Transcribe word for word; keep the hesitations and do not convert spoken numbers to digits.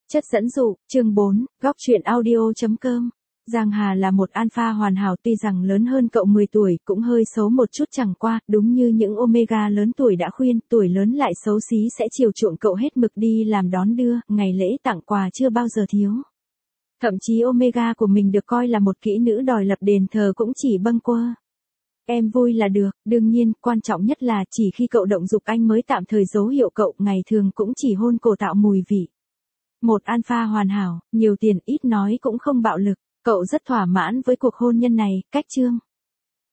Chất dẫn dụ, chương bốn, góc truyện audio chấm com. Giang Hà là một alpha hoàn hảo, tuy rằng lớn hơn cậu mười tuổi, cũng hơi xấu một chút, chẳng qua, đúng như những omega lớn tuổi đã khuyên, tuổi lớn lại xấu xí sẽ chiều chuộng cậu hết mực, đi làm đón đưa, ngày lễ tặng quà chưa bao giờ thiếu. Thậm chí omega của mình được coi là một kỹ nữ đòi lập đền thờ cũng chỉ bâng quơ. Em vui là được, đương nhiên, quan trọng nhất là chỉ khi cậu động dục anh mới tạm thời dấu hiệu, cậu ngày thường cũng chỉ hôn cổ tạo mùi vị. Một alpha hoàn hảo, nhiều tiền, ít nói cũng không bạo lực. Cậu rất thỏa mãn với cuộc hôn nhân này, cách chương.